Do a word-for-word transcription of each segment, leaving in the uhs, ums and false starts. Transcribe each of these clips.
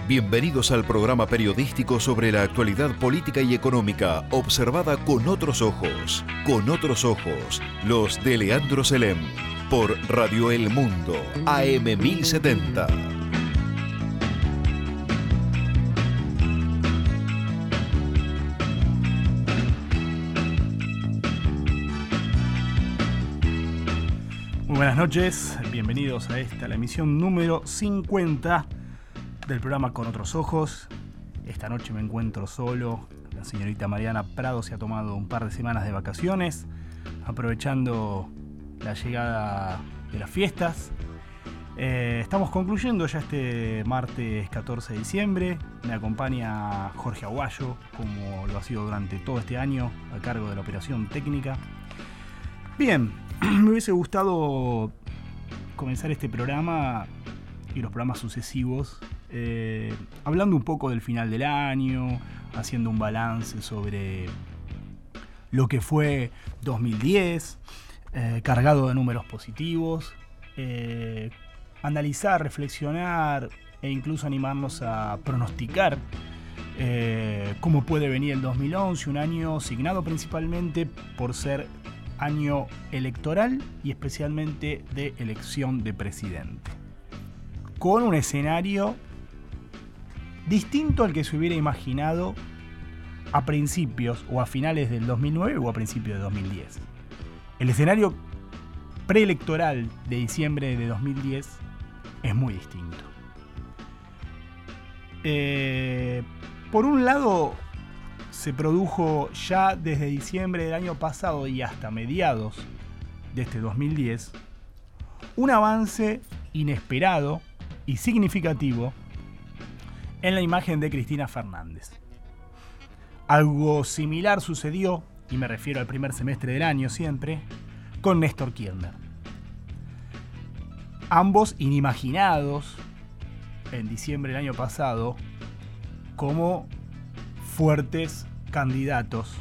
Bienvenidos al programa periodístico sobre la actualidad política y económica observada con otros ojos. Con otros ojos, los de Leandro Selem, por Radio El Mundo, A M mil setenta. Muy buenas noches, bienvenidos a esta, la emisión número cincuenta del programa Con Otros Ojos. Esta noche me encuentro solo. La señorita Mariana Prado se ha tomado un par de semanas de vacaciones, aprovechando la llegada de las fiestas. Eh, estamos concluyendo ya este martes catorce de diciembre. Me acompaña Jorge Aguayo, como lo ha sido durante todo este año, a cargo de la operación técnica. Bien, me hubiese gustado comenzar este programa y los programas sucesivos eh, hablando un poco del final del año, haciendo un balance sobre lo que fue dos mil diez, eh, cargado de números positivos, eh, analizar, reflexionar e incluso animarnos a pronosticar eh, cómo puede venir el dos mil once, un año signado principalmente por ser año electoral y especialmente de elección de presidente, con un escenario distinto al que se hubiera imaginado a principios o a finales del dos mil nueve o a principios de dos mil diez. El escenario preelectoral de diciembre de dos mil diez es muy distinto. Eh, por un lado, se produjo ya desde diciembre del año pasado y hasta mediados de este dos mil diez un avance inesperado y significativo en la imagen de Cristina Fernández. Algo similar sucedió, y me refiero al primer semestre del año siempre, con Néstor Kirchner. Ambos inimaginados en diciembre del año pasado como fuertes candidatos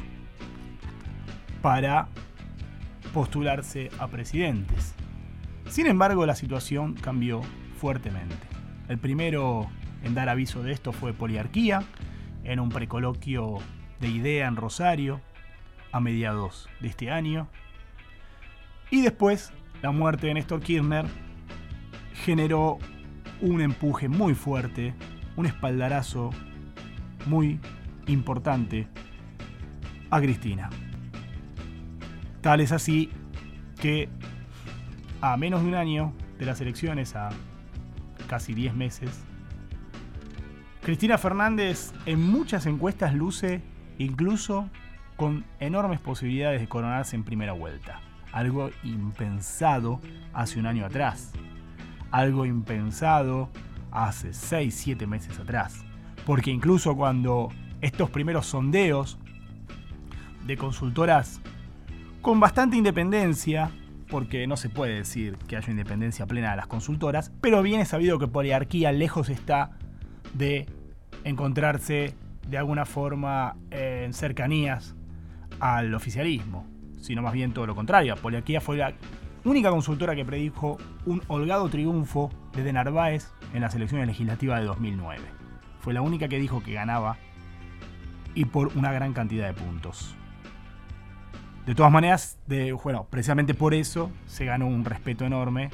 para postularse a presidentes. Sin embargo, la situación cambió fuertemente. El primero en dar aviso de esto fue Poliarquía, en un precoloquio de IDEA en Rosario, a mediados de este año. Y después, la muerte de Néstor Kirchner generó un empuje muy fuerte, un espaldarazo muy importante a Cristina. Tal es así que a menos de un año de las elecciones, a casi diez meses, Cristina Fernández en muchas encuestas luce incluso con enormes posibilidades de coronarse en primera vuelta. Algo impensado hace un año atrás. Algo impensado hace seis, siete meses atrás. Porque incluso cuando estos primeros sondeos de consultoras con bastante independencia, porque no se puede decir que haya independencia plena de las consultoras, pero bien es sabido que Poliarquía lejos está de encontrarse de alguna forma eh, en cercanías al oficialismo, sino más bien todo lo contrario. Poliarquía fue la única consultora que predijo un holgado triunfo de Narváez en las elecciones legislativas de dos mil nueve. Fue la única que dijo que ganaba, y por una gran cantidad de puntos. De todas maneras, de, bueno, precisamente por eso se ganó un respeto enorme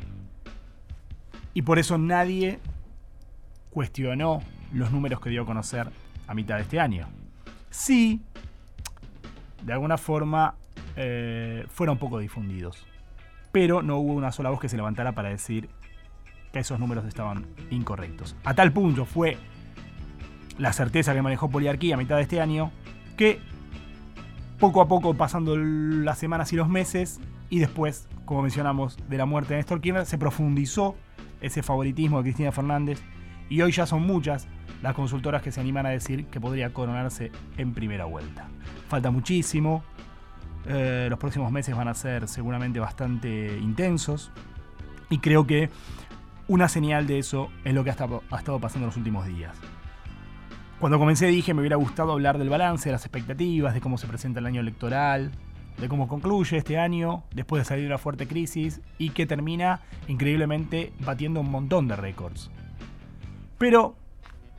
y por eso nadie cuestionó los números que dio a conocer a mitad de este año. Sí, de alguna forma eh, fueron poco difundidos, pero no hubo una sola voz que se levantara para decir que esos números estaban incorrectos. A tal punto fue la certeza que manejó Poliarquía a mitad de este año que poco a poco, pasando las semanas y los meses, y después, como mencionamos, de la muerte de Néstor Kirchner, se profundizó ese favoritismo de Cristina Fernández y hoy ya son muchas las consultoras que se animan a decir que podría coronarse en primera vuelta. Falta muchísimo, eh, los próximos meses van a ser seguramente bastante intensos y creo que una señal de eso es lo que ha estado, ha estado pasando en los últimos días. Cuando comencé dije me hubiera gustado hablar del balance, de las expectativas, de cómo se presenta el año electoral, de cómo concluye este año después de salir de una fuerte crisis y que termina increíblemente batiendo un montón de récords. Pero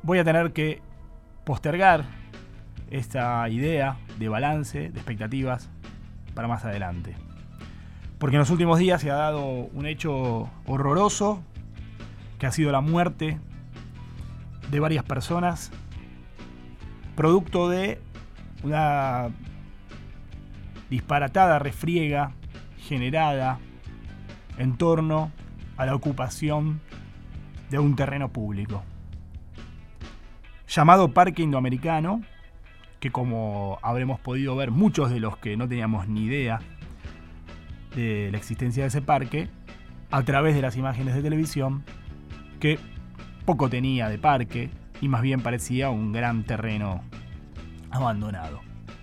voy a tener que postergar esta idea de balance, de expectativas, para más adelante. Porque en los últimos días se ha dado un hecho horroroso, que ha sido la muerte de varias personas, producto de una disparatada refriega generada en torno a la ocupación de un terreno público llamado Parque Indoamericano, que, como habremos podido ver muchos de los que no teníamos ni idea de la existencia de ese parque, a través de las imágenes de televisión, que poco tenía de parque y más bien parecía un gran terreno abandonado.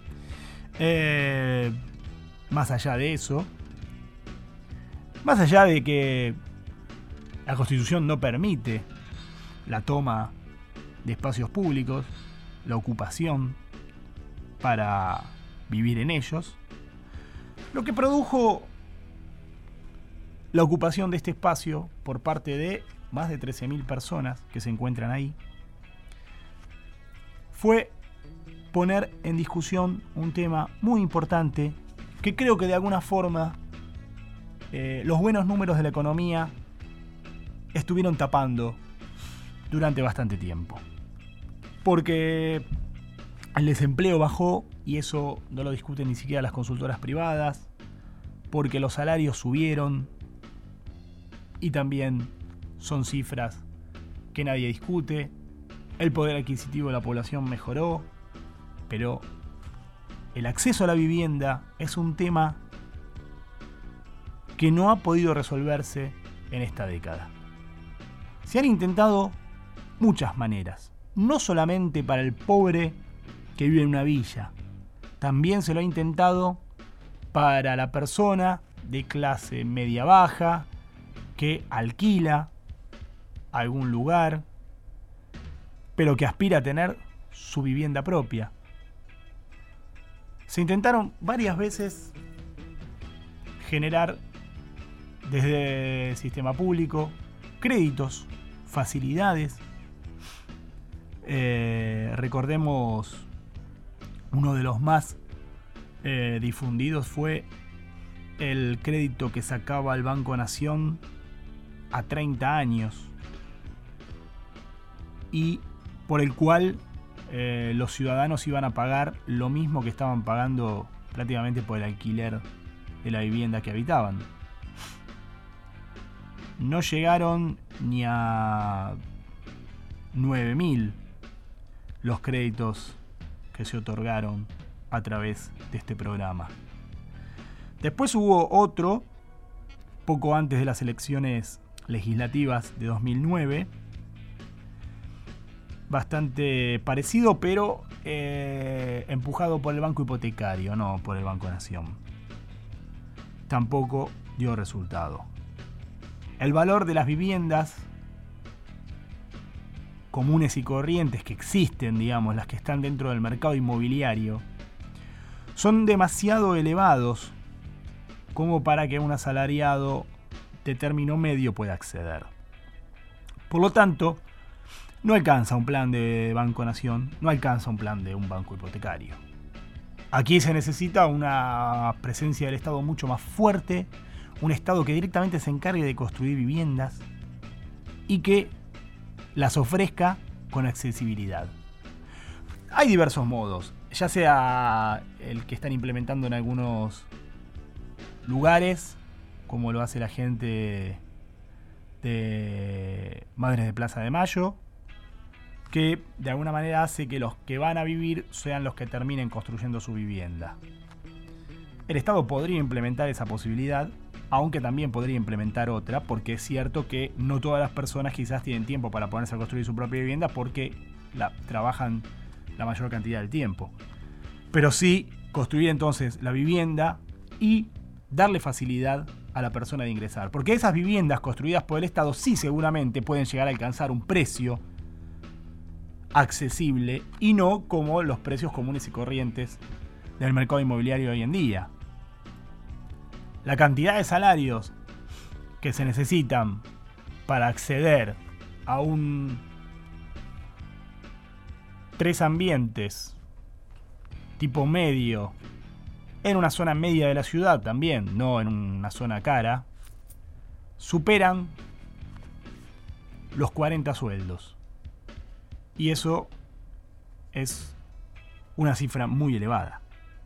Eh, más allá de eso, más allá de que la Constitución no permite la toma de espacios públicos, la ocupación para vivir en ellos, lo que produjo la ocupación de este espacio por parte de más de trece mil personas que se encuentran ahí fue poner en discusión un tema muy importante que creo que de alguna forma eh, los buenos números de la economía estuvieron tapando durante bastante tiempo. Porque el desempleo bajó y eso no lo discuten ni siquiera las consultoras privadas, porque los salarios subieron y también son cifras que nadie discute. El poder adquisitivo de la población mejoró, pero el acceso a la vivienda es un tema que no ha podido resolverse en esta década. Se han intentado muchas maneras, no solamente para el pobre que vive en una villa, también se lo ha intentado para la persona de clase media-baja que alquila algún lugar, pero que aspira a tener su vivienda propia. Se intentaron varias veces generar desde el sistema público créditos, facilidades. Eh, recordemos, uno de los más eh, difundidos fue el crédito que sacaba el Banco Nación a treinta años y por el cual eh, los ciudadanos iban a pagar lo mismo que estaban pagando prácticamente por el alquiler de la vivienda que habitaban. No llegaron ni a nueve mil los créditos que se otorgaron a través de este programa. Después hubo otro, poco antes de las elecciones legislativas de dos mil nueve, bastante parecido, pero eh, empujado por el Banco Hipotecario, no por el Banco Nación. Tampoco dio resultado. El valor de las viviendas comunes y corrientes que existen, digamos, las que están dentro del mercado inmobiliario, son demasiado elevados como para que un asalariado de término medio pueda acceder. Por lo tanto, no alcanza un plan de Banco Nación, no alcanza un plan de un banco hipotecario. Aquí se necesita una presencia del Estado mucho más fuerte, un Estado que directamente se encargue de construir viviendas y que las ofrezca con accesibilidad. Hay diversos modos, ya sea el que están implementando en algunos lugares, como lo hace la gente de Madres de Plaza de Mayo, que de alguna manera hace que los que van a vivir sean los que terminen construyendo su vivienda. El Estado podría implementar esa posibilidad, aunque también podría implementar otra, porque es cierto que no todas las personas quizás tienen tiempo para ponerse a construir su propia vivienda porque la, trabajan la mayor cantidad del tiempo. Pero sí construir entonces la vivienda y darle facilidad a la persona de ingresar. Porque esas viviendas construidas por el Estado sí seguramente pueden llegar a alcanzar un precio accesible y no como los precios comunes y corrientes del mercado inmobiliario hoy en día. La cantidad de salarios que se necesitan para acceder a un tres ambientes tipo medio, en una zona media de la ciudad también, no en una zona cara, superan los cuarenta sueldos. Y eso es una cifra muy elevada.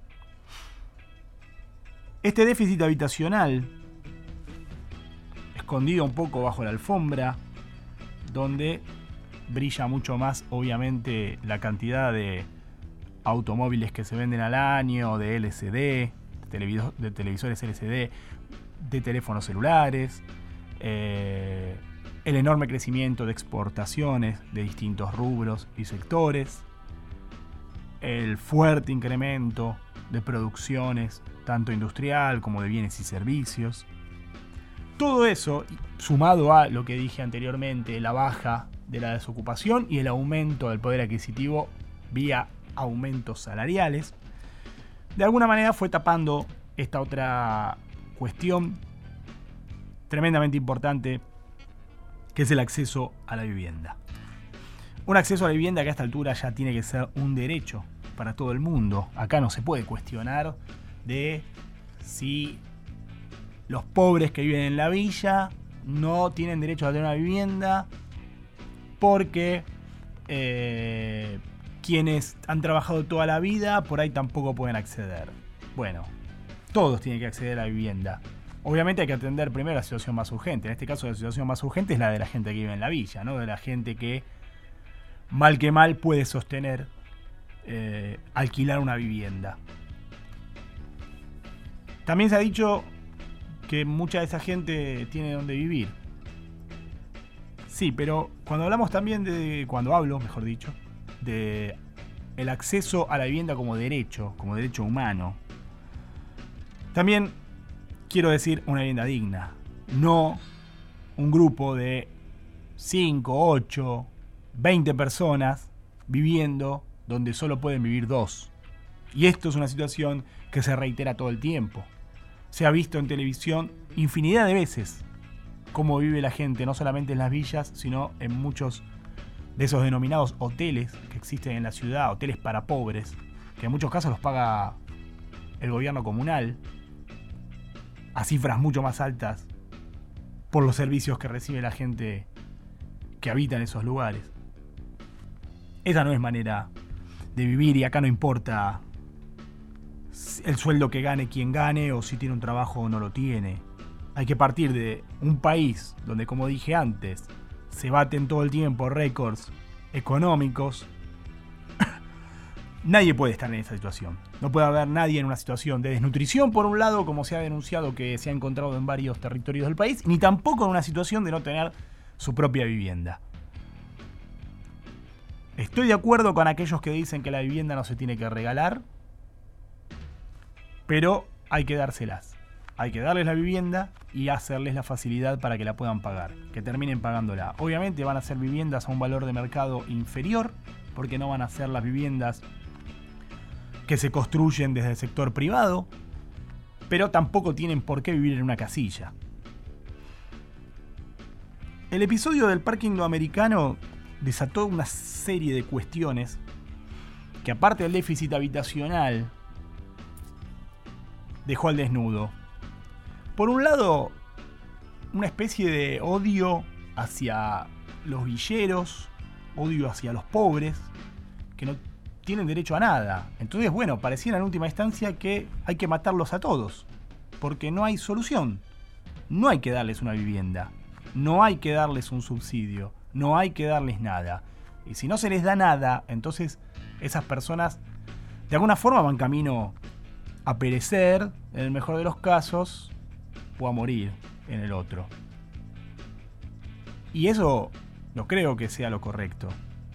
Este déficit habitacional, escondido un poco bajo la alfombra, donde brilla mucho más, obviamente, la cantidad de automóviles que se venden al año, de L C D, de, de televisores L C D, de teléfonos celulares, eh, el enorme crecimiento de exportaciones de distintos rubros y sectores, el fuerte incremento de producciones, tanto industrial como de bienes y servicios. Todo eso, sumado a lo que dije anteriormente, la baja de la desocupación y el aumento del poder adquisitivo vía aumentos salariales, de alguna manera fue tapando esta otra cuestión tremendamente importante, que es el acceso a la vivienda. Un acceso a la vivienda que a esta altura ya tiene que ser un derecho para todo el mundo. Acá no se puede cuestionar de si los pobres que viven en la villa no tienen derecho a tener una vivienda porque eh, quienes han trabajado toda la vida por ahí tampoco pueden acceder. Bueno, todos tienen que acceder a la vivienda. Obviamente hay que atender primero la situación más urgente. En este caso la situación más urgente es la de la gente que vive en la villa, ¿no? De la gente que mal que mal puede sostener eh, alquilar una vivienda. También se ha dicho que mucha de esa gente tiene donde vivir. Sí, pero cuando hablamos también de, cuando hablo, mejor dicho, de el acceso a la vivienda como derecho, como derecho humano, también quiero decir una vivienda digna, no un grupo de cinco, ocho, veinte personas viviendo donde solo pueden vivir dos. Y esto es una situación que se reitera todo el tiempo. Se ha visto en televisión infinidad de veces cómo vive la gente, no solamente en las villas, sino en muchos de esos denominados hoteles que existen en la ciudad, hoteles para pobres, que en muchos casos los paga el gobierno comunal a cifras mucho más altas por los servicios que recibe la gente que habita en esos lugares. Esa no es manera de vivir, y acá no importa el sueldo que gane quien gane o si tiene un trabajo o no lo tiene. Hay que partir de un país donde, como dije antes, se baten todo el tiempo récords económicos. Nadie puede estar en esa situación. No puede haber nadie en una situación de desnutrición, por un lado, como se ha denunciado que se ha encontrado en varios territorios del país, ni tampoco en una situación de no tener su propia vivienda. Estoy de acuerdo con aquellos que dicen que la vivienda no se tiene que regalar, pero hay que dárselas. Hay que darles la vivienda y hacerles la facilidad para que la puedan pagar, que terminen pagándola. Obviamente van a ser viviendas a un valor de mercado inferior, porque no van a ser las viviendas que se construyen desde el sector privado, pero tampoco tienen por qué vivir en una casilla. El episodio del parque indoamericano desató una serie de cuestiones que, aparte del déficit habitacional, dejó al desnudo. Por un lado, una especie de odio hacia los villeros, odio hacia los pobres, que no tienen derecho a nada. Entonces, bueno, pareciera en última instancia que hay que matarlos a todos, porque no hay solución. No hay que darles una vivienda, no hay que darles un subsidio, no hay que darles nada. Y si no se les da nada, entonces esas personas de alguna forma van camino a perecer, en el mejor de los casos, o a morir en el otro. Y eso no creo que sea lo correcto.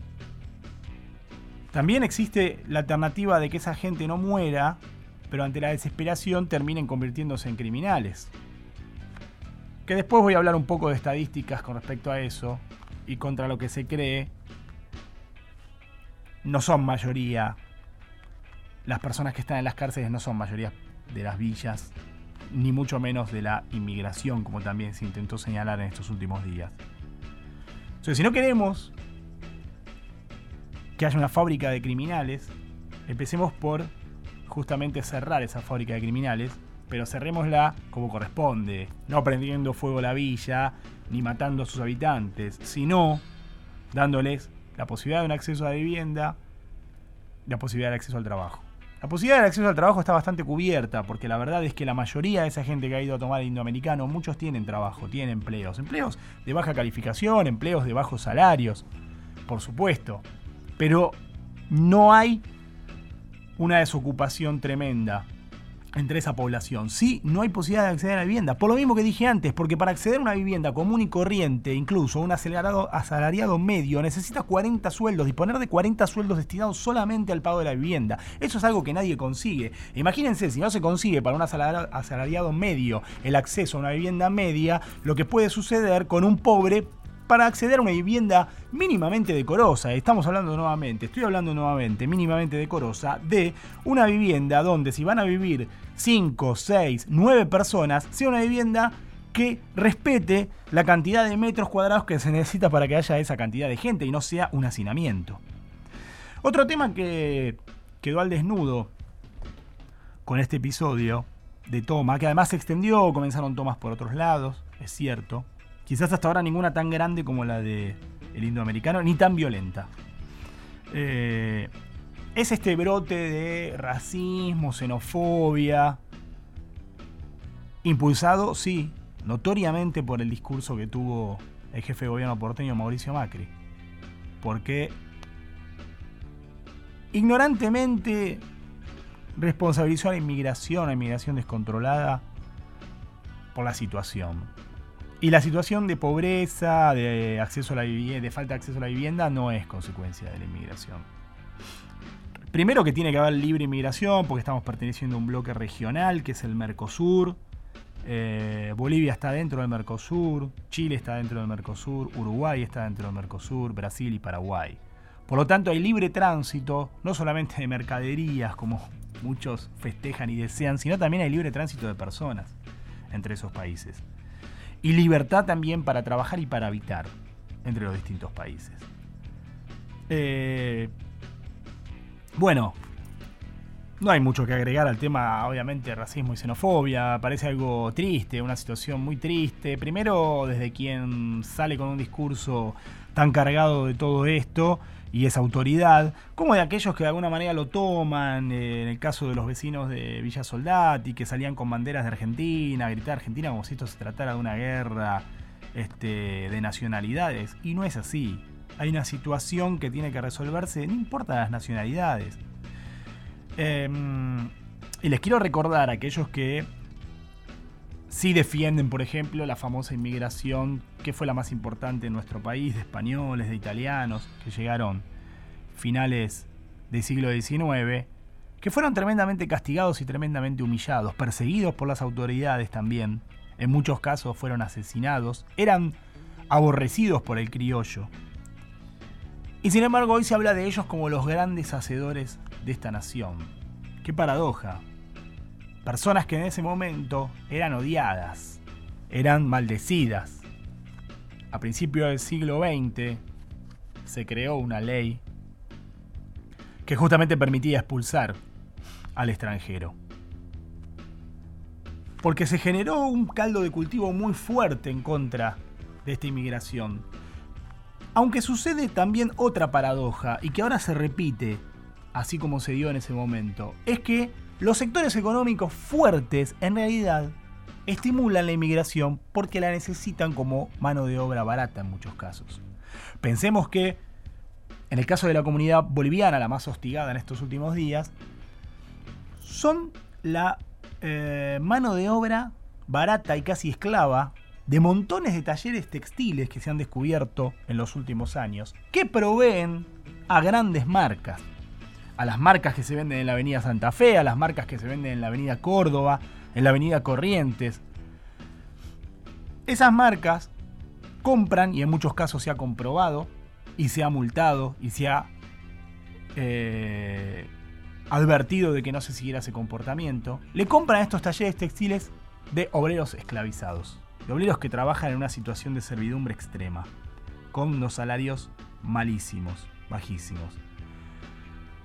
También existe la alternativa de que esa gente no muera, pero ante la desesperación terminen convirtiéndose en criminales. Que después voy a hablar un poco de estadísticas con respecto a eso, y contra lo que se cree, no son mayoría. Las personas que están en las cárceles no son mayoría de las villas, ni mucho menos de la inmigración, como también se intentó señalar en estos últimos días. Entonces, si no queremos que haya una fábrica de criminales, empecemos por justamente cerrar esa fábrica de criminales, pero cerrémosla como corresponde, no prendiendo fuego la villa, ni matando a sus habitantes, sino dándoles la posibilidad de un acceso a la vivienda, la posibilidad de acceso al trabajo. La posibilidad de acceso al trabajo está bastante cubierta, porque la verdad es que la mayoría de esa gente que ha ido a tomar el indoamericano, muchos tienen trabajo, tienen empleos, empleos de baja calificación, empleos de bajos salarios, por supuesto, pero no hay una desocupación tremenda entre esa población. Sí, no hay posibilidad de acceder a la vivienda, por lo mismo que dije antes, porque para acceder a una vivienda común y corriente, incluso un asalariado, asalariado medio, necesita cuarenta sueldos, disponer de cuarenta sueldos destinados solamente al pago de la vivienda. Eso es algo que nadie consigue. Imagínense, si no se consigue para un asalariado, asalariado medio el acceso a una vivienda media, lo que puede suceder con un pobre para acceder a una vivienda mínimamente decorosa. Estamos hablando nuevamente, estoy hablando nuevamente, mínimamente decorosa, de una vivienda donde si van a vivir cinco, seis, nueve personas, sea una vivienda que respete la cantidad de metros cuadrados que se necesita para que haya esa cantidad de gente y no sea un hacinamiento. Otro tema que quedó al desnudo con este episodio de toma, que además se extendió, comenzaron tomas por otros lados, es cierto. Quizás hasta ahora ninguna tan grande como la de el indoamericano, ni tan violenta. Eh, es este brote de racismo, xenofobia, impulsado, sí, notoriamente por el discurso que tuvo el jefe de gobierno porteño Mauricio Macri. Porque ignorantemente responsabilizó a la inmigración, a la inmigración descontrolada, por la situación. Y la situación de pobreza, de acceso a la vivienda, de falta de acceso a la vivienda, no es consecuencia de la inmigración. Primero que tiene que haber libre inmigración, porque estamos perteneciendo a un bloque regional, que es el Mercosur. Eh, Bolivia está dentro del Mercosur, Chile está dentro del Mercosur, Uruguay está dentro del Mercosur, Brasil y Paraguay. Por lo tanto, hay libre tránsito, no solamente de mercaderías, como muchos festejan y desean, sino también hay libre tránsito de personas entre esos países. Y libertad también para trabajar y para habitar entre los distintos países. Eh, bueno, no hay mucho que agregar al tema, obviamente, racismo y xenofobia. Parece algo triste, una situación muy triste. Primero, desde quien sale con un discurso tan cargado de todo esto y esa autoridad, como de aquellos que de alguna manera lo toman, eh, en el caso de los vecinos de Villa Soldati, que salían con banderas de Argentina, a gritar Argentina como si esto se tratara de una guerra este, de nacionalidades. Y no es así. Hay una situación que tiene que resolverse, no importa las nacionalidades. Eh, y les quiero recordar a aquellos que sí defienden, por ejemplo, la famosa inmigración, que fue la más importante en nuestro país, de españoles, de italianos, que llegaron finales del siglo diecinueve, que fueron tremendamente castigados y tremendamente humillados, perseguidos por las autoridades también. En muchos casos fueron asesinados, eran aborrecidos por el criollo. Y sin embargo hoy se habla de ellos como los grandes hacedores de esta nación. ¡Qué paradoja! Personas que en ese momento eran odiadas, eran maldecidas. A principios del siglo veinte se creó una ley que justamente permitía expulsar al extranjero. Porque se generó un caldo de cultivo muy fuerte en contra de esta inmigración. Aunque sucede también otra paradoja, y que ahora se repite, así como se dio en ese momento, es que los sectores económicos fuertes, en realidad, estimulan la inmigración porque la necesitan como mano de obra barata en muchos casos. Pensemos que, en el caso de la comunidad boliviana, la más hostigada en estos últimos días, son la eh, mano de obra barata y casi esclava de montones de talleres textiles que se han descubierto en los últimos años, que proveen a grandes marcas. A las marcas que se venden en la avenida Santa Fe, a las marcas que se venden en la avenida Córdoba, en la avenida Corrientes. Esas marcas compran, y en muchos casos se ha comprobado, y se ha multado, y se ha eh, advertido de que no se siguiera ese comportamiento, le compran a estos talleres textiles de obreros esclavizados, de obreros que trabajan en una situación de servidumbre extrema, con unos salarios malísimos, bajísimos.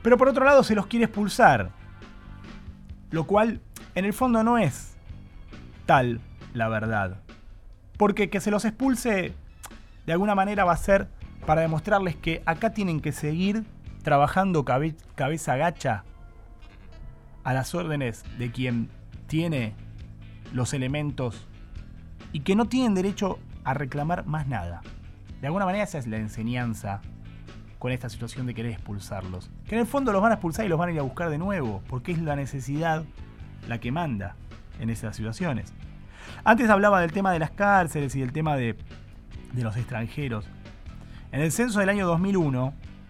Pero por otro lado se los quiere expulsar, lo cual en el fondo no es tal la verdad. Porque que se los expulse de alguna manera va a ser para demostrarles que acá tienen que seguir trabajando cabe- cabeza gacha a las órdenes de quien tiene los elementos y que no tienen derecho a reclamar más nada. De alguna manera esa es la enseñanza con esta situación de querer expulsarlos. Que en el fondo los van a expulsar y los van a ir a buscar de nuevo, porque es la necesidad la que manda en esas situaciones. Antes hablaba del tema de las cárceles y del tema de, de los extranjeros. En el censo del año dos mil uno,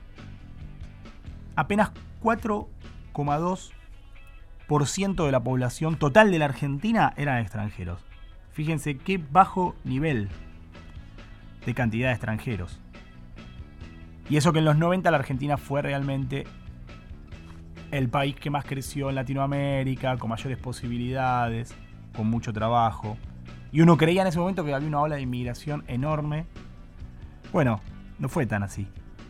apenas cuatro coma dos por ciento de la población total de la Argentina eran extranjeros. Fíjense qué bajo nivel de cantidad de extranjeros. Y eso que en los noventa la Argentina fue realmente el país que más creció en Latinoamérica, con mayores posibilidades, con mucho trabajo. Y uno creía en ese momento que había una ola de inmigración enorme. Bueno, no fue tan así.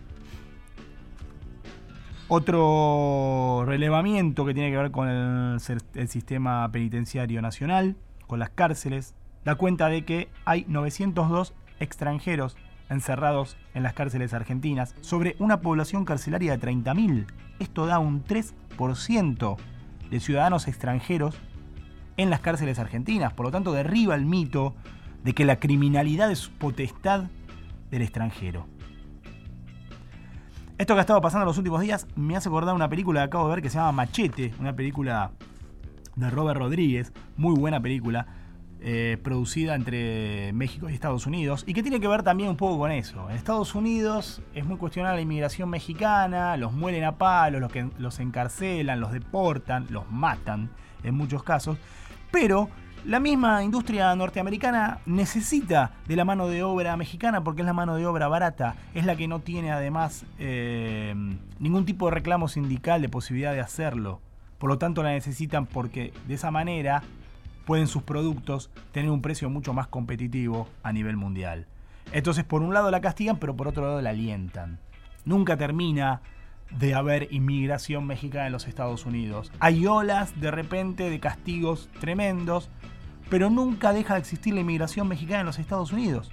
Otro relevamiento que tiene que ver con el, el sistema penitenciario nacional, con las cárceles, da cuenta de que hay novecientos dos extranjeros encerrados en las cárceles argentinas, sobre una población carcelaria de treinta mil. Esto da un tres por ciento de ciudadanos extranjeros en las cárceles argentinas. Por lo tanto, derriba el mito de que la criminalidad es potestad del extranjero. Esto que ha estado pasando en los últimos días me hace acordar una película que acabo de ver que se llama Machete, una película de Robert Rodríguez, muy buena película, eh, producida entre México y Estados Unidos, y que tiene que ver también un poco con eso. En Estados Unidos es muy cuestionada la inmigración mexicana, los muelen a palos, los, que, los encarcelan, los deportan, los matan en muchos casos, pero la misma industria norteamericana necesita de la mano de obra mexicana porque es la mano de obra barata, es la que no tiene además eh, ningún tipo de reclamo sindical de posibilidad de hacerlo. Por lo tanto la necesitan porque de esa manera pueden sus productos tener un precio mucho más competitivo a nivel mundial. Entonces por un lado la castigan, pero por otro lado la alientan. Nunca termina de haber inmigración mexicana en los Estados Unidos. Hay olas de repente de castigos tremendos, pero nunca deja de existir la inmigración mexicana en los Estados Unidos.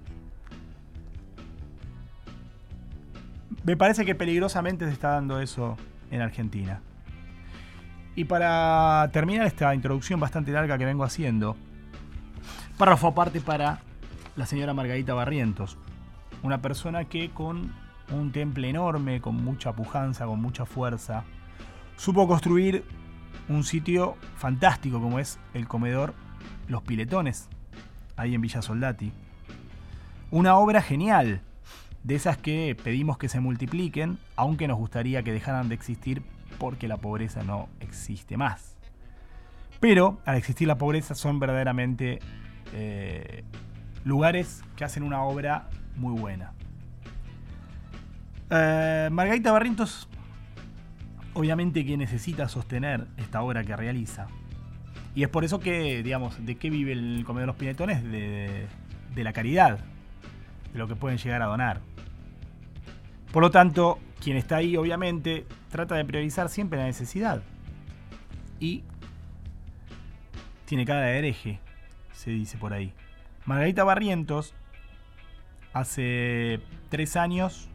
Me parece que peligrosamente se está dando eso en Argentina. Y para terminar esta introducción bastante larga que vengo haciendo, párrafo aparte para la señora Margarita Barrientos, una persona que con un temple enorme, con mucha pujanza, con mucha fuerza, supo construir un sitio fantástico como es el comedor Los Piletones, ahí en Villa Soldati. Una obra genial, de esas que pedimos que se multipliquen, aunque nos gustaría que dejaran de existir porque la pobreza no existe más. Pero al existir la pobreza son verdaderamente eh, lugares que hacen una obra muy buena. Eh, Margarita Barrientos, obviamente que necesita sostener esta obra que realiza. Y es por eso que, digamos, ¿de qué vive el Comedor Los Piletones? De, de, de la caridad, de lo que pueden llegar a donar. Por lo tanto, quien está ahí, obviamente, trata de priorizar siempre la necesidad. Y tiene cara de hereje, se dice por ahí. Margarita Barrientos, hace tres años,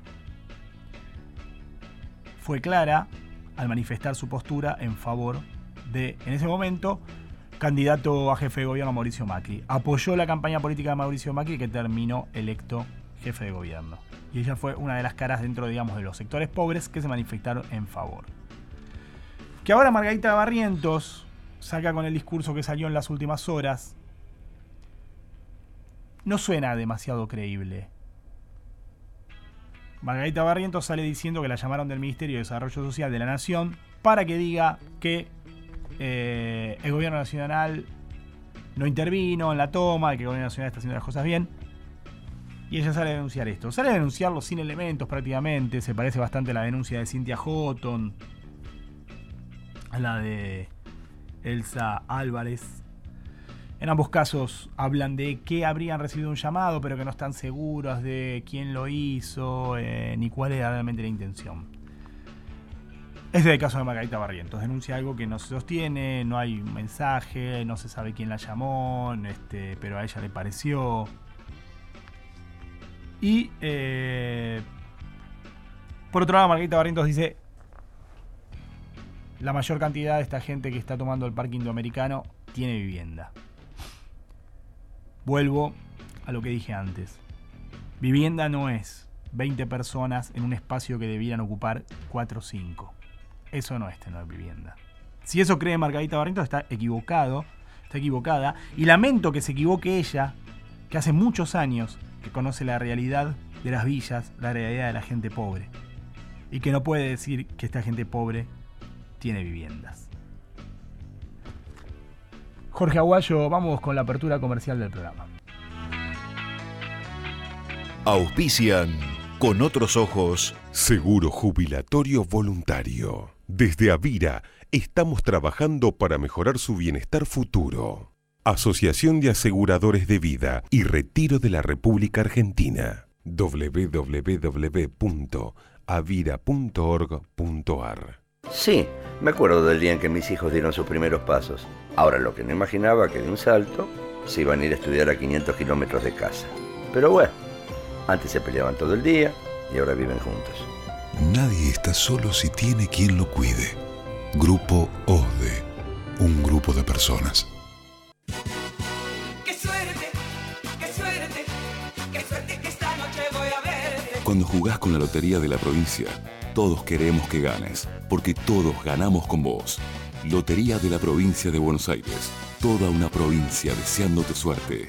fue clara al manifestar su postura en favor de, en ese momento, candidato a jefe de gobierno Mauricio Macri. Apoyó la campaña política de Mauricio Macri, que terminó electo jefe de gobierno. Y ella fue una de las caras dentro, digamos, de los sectores pobres que se manifestaron en favor. Que ahora Margarita Barrientos saca con el discurso que salió en las últimas horas, no suena demasiado creíble. Margarita Barrientos sale diciendo que la llamaron del Ministerio de Desarrollo Social de la Nación para que diga que eh, el gobierno nacional no intervino en la toma, que el gobierno nacional está haciendo las cosas bien. Y ella sale a denunciar esto. Sale a denunciarlo sin elementos prácticamente. Se parece bastante a la denuncia de Cynthia Houghton, a la de Elsa Álvarez. En ambos casos hablan de que habrían recibido un llamado, pero que no están seguros de quién lo hizo, eh, ni cuál era realmente la intención. Este es el caso de Margarita Barrientos. Denuncia algo que no se sostiene, no hay un mensaje, no se sabe quién la llamó, este, pero a ella le pareció. Y eh, por otro lado, Margarita Barrientos dice: la mayor cantidad de esta gente que está tomando el parque indoamericano tiene vivienda. Vuelvo a lo que dije antes. Vivienda no es veinte personas en un espacio que debieran ocupar cuatro o cinco. Eso no es tener vivienda. Si eso cree Margarita Barrientos, está equivocado, está equivocada. Y lamento que se equivoque ella, que hace muchos años que conoce la realidad de las villas, la realidad de la gente pobre. Y que no puede decir que esta gente pobre tiene viviendas. Jorge Aguayo, vamos con la apertura comercial del programa. Auspician Con Otros Ojos. Seguro Jubilatorio Voluntario. Desde Avira estamos trabajando para mejorar su bienestar futuro. Asociación de Aseguradores de Vida y Retiro de la República Argentina. doble u doble u doble u punto avira punto org punto a r. Sí, me acuerdo del día en que mis hijos dieron sus primeros pasos. Ahora lo que no imaginaba que de un salto se iban a ir a estudiar a quinientos kilómetros de casa. Pero bueno, antes se peleaban todo el día y ahora viven juntos. Nadie está solo si tiene quien lo cuide. Grupo OSDE, un grupo de personas. ¡Qué suerte! ¡Qué suerte! ¡Qué suerte que esta noche voy a verte! Cuando jugás con la Lotería de la Provincia, todos queremos que ganes, porque todos ganamos con vos. Lotería de la Provincia de Buenos Aires. Toda una provincia deseándote suerte.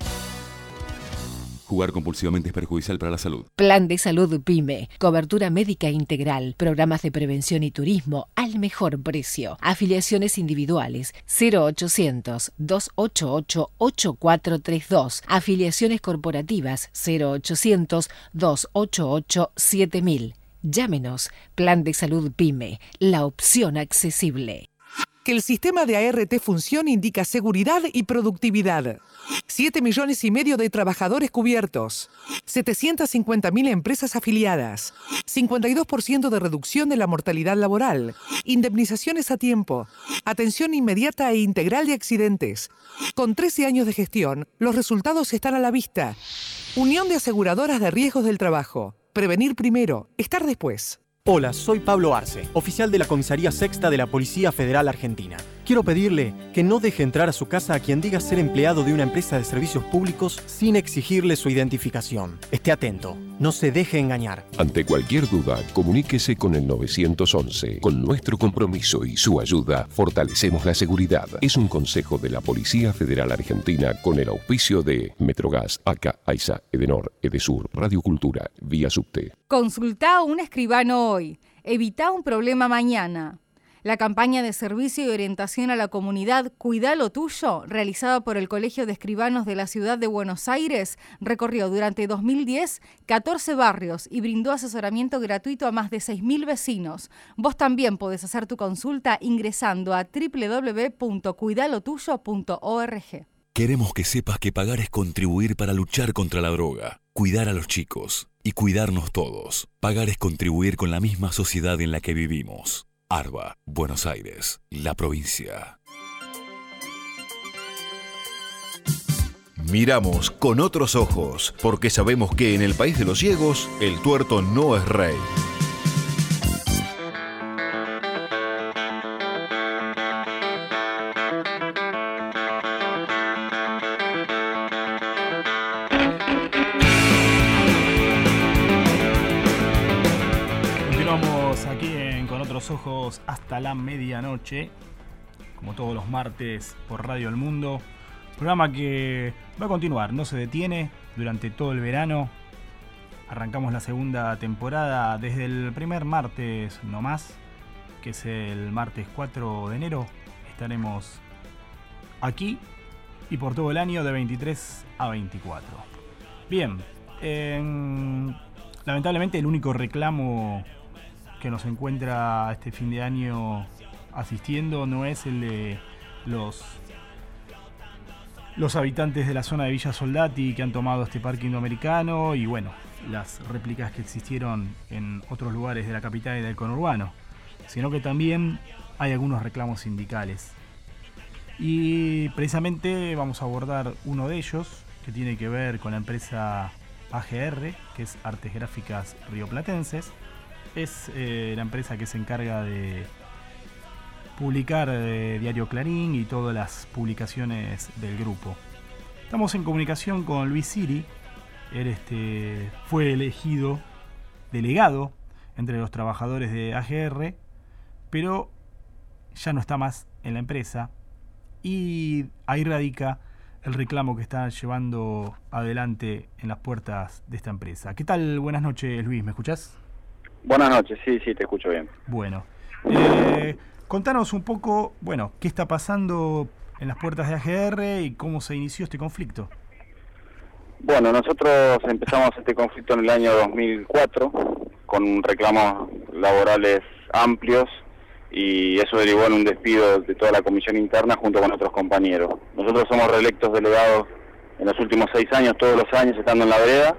Jugar compulsivamente es perjudicial para la salud. Plan de Salud PYME. Cobertura médica integral. Programas de prevención y turismo al mejor precio. Afiliaciones individuales. cero ochocientos, dos ochenta y ocho, ochenta y cuatro treinta y dos. Afiliaciones corporativas. cero ochocientos, dos ochenta y ocho, siete mil. Llámenos. Plan de Salud PYME. La opción accesible. Que el sistema de A R T funcione indica seguridad y productividad. siete millones y medio de trabajadores cubiertos. setecientas cincuenta mil empresas afiliadas. cincuenta y dos por ciento de reducción de la mortalidad laboral. Indemnizaciones a tiempo. Atención inmediata e integral de accidentes. Con trece años de gestión, los resultados están a la vista. Unión de Aseguradoras de Riesgos del Trabajo. Prevenir primero, estar después. Hola, soy Pablo Arce, oficial de la Comisaría Sexta de la Policía Federal Argentina. Quiero pedirle que no deje entrar a su casa a quien diga ser empleado de una empresa de servicios públicos sin exigirle su identificación. Esté atento, no se deje engañar. Ante cualquier duda, comuníquese con el nueve once. Con nuestro compromiso y su ayuda, fortalecemos la seguridad. Es un consejo de la Policía Federal Argentina con el auspicio de Metrogas, A C A, AISA, Edenor, Edesur, Radio Cultura, Vía Subte. Consultá a un escribano hoy. Evitá un problema mañana. La campaña de servicio y orientación a la comunidad Cuidá lo Tuyo, realizada por el Colegio de Escribanos de la Ciudad de Buenos Aires, recorrió durante dos mil diez catorce barrios y brindó asesoramiento gratuito a más de seis mil vecinos. Vos también podés hacer tu consulta ingresando a doble u doble u doble u punto cuidá lo tuyo punto org. Queremos que sepas que pagar es contribuir para luchar contra la droga, cuidar a los chicos y cuidarnos todos. Pagar es contribuir con la misma sociedad en la que vivimos. ARBA, Buenos Aires, la provincia. Miramos con otros ojos, porque sabemos que en el país de los ciegos, el tuerto no es rey. Ojos hasta la medianoche, como todos los martes por Radio El Mundo, programa que va a continuar, no se detiene durante todo el verano. Arrancamos la segunda temporada desde el primer martes nomás, que es el martes cuatro de enero. Estaremos aquí y por todo el año de veintitrés a veinticuatro. Bien, eh, lamentablemente el único reclamo que nos encuentra este fin de año asistiendo no es el de los los habitantes de la zona de Villa Soldati que han tomado este parque indoamericano y bueno, las réplicas que existieron en otros lugares de la capital y del conurbano, sino que también hay algunos reclamos sindicales. Y precisamente vamos a abordar uno de ellos, que tiene que ver con la empresa A G R, que es Artes Gráficas Rioplatenses. Es eh, la empresa que se encarga de publicar eh, Diario Clarín y todas las publicaciones del grupo. Estamos en comunicación con Luis Siri. Él este, fue elegido delegado entre los trabajadores de A G R, pero ya no está más en la empresa, y ahí radica el reclamo que está llevando adelante en las puertas de esta empresa. ¿Qué tal? Buenas noches, Luis, ¿me escuchás? Buenas noches, sí, sí, te escucho bien. Bueno, eh, contanos un poco, bueno, qué está pasando en las puertas de A G R y cómo se inició este conflicto. Bueno, nosotros empezamos este conflicto en el año dos mil cuatro con reclamos laborales amplios, y eso derivó en un despido de toda la comisión interna junto con otros compañeros. Nosotros somos reelectos delegados en los últimos seis años, todos los años estando en la vereda,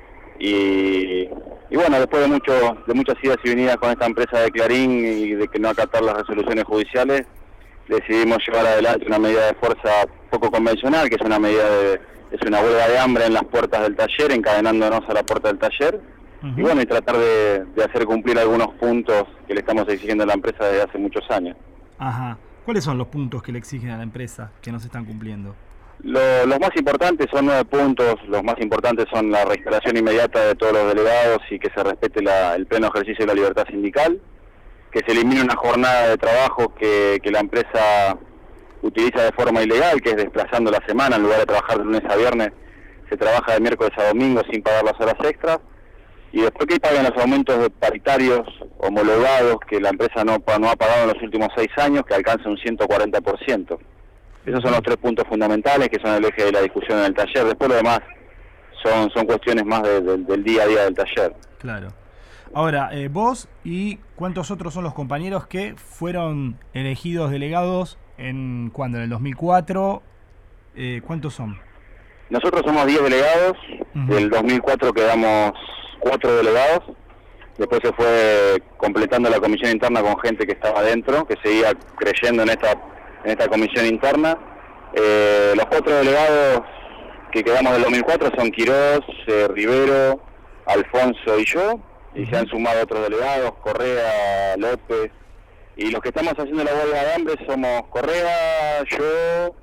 y, y bueno, después de, mucho, de muchas idas y venidas con esta empresa de Clarín y de que no acatar las resoluciones judiciales, decidimos llevar adelante una medida de fuerza poco convencional, que es una medida de, es una huelga de hambre en las puertas del taller, encadenándonos a la puerta del taller. Y bueno, y tratar de, de hacer cumplir algunos puntos que le estamos exigiendo a la empresa desde hace muchos años. Ajá. ¿Cuáles son los puntos que le exigen a la empresa que no se están cumpliendo? Lo, los más importantes son nueve puntos. Los más importantes son la reinstalación inmediata de todos los delegados y que se respete la, el pleno ejercicio de la libertad sindical, que se elimine una jornada de trabajo que, que la empresa utiliza de forma ilegal, que es desplazando la semana. En lugar de trabajar de lunes a viernes, se trabaja de miércoles a domingo sin pagar las horas extras. Y después que paguen los aumentos de paritarios homologados que la empresa no, no ha pagado en los últimos seis años, que alcanza un ciento cuarenta por ciento. Esos son los tres puntos fundamentales que son el eje de la discusión en el taller. Después lo demás son, son cuestiones más de, de, del día a día del taller. Claro. Ahora, eh, vos y cuántos otros son los compañeros que fueron elegidos delegados en cuando en el dos mil cuatro, eh, ¿cuántos son? Nosotros somos diez delegados, uh-huh. Del dos mil cuatro quedamos cuatro delegados, después se fue completando la comisión interna con gente que estaba adentro, que seguía creyendo en esta en esta comisión interna. Eh, los cuatro delegados que quedamos del dos mil cuatro son Quirós, eh, Rivero, Alfonso y yo, y se han sumado otros delegados, Correa, López, y los que estamos haciendo la huelga de hambre somos Correa, yo,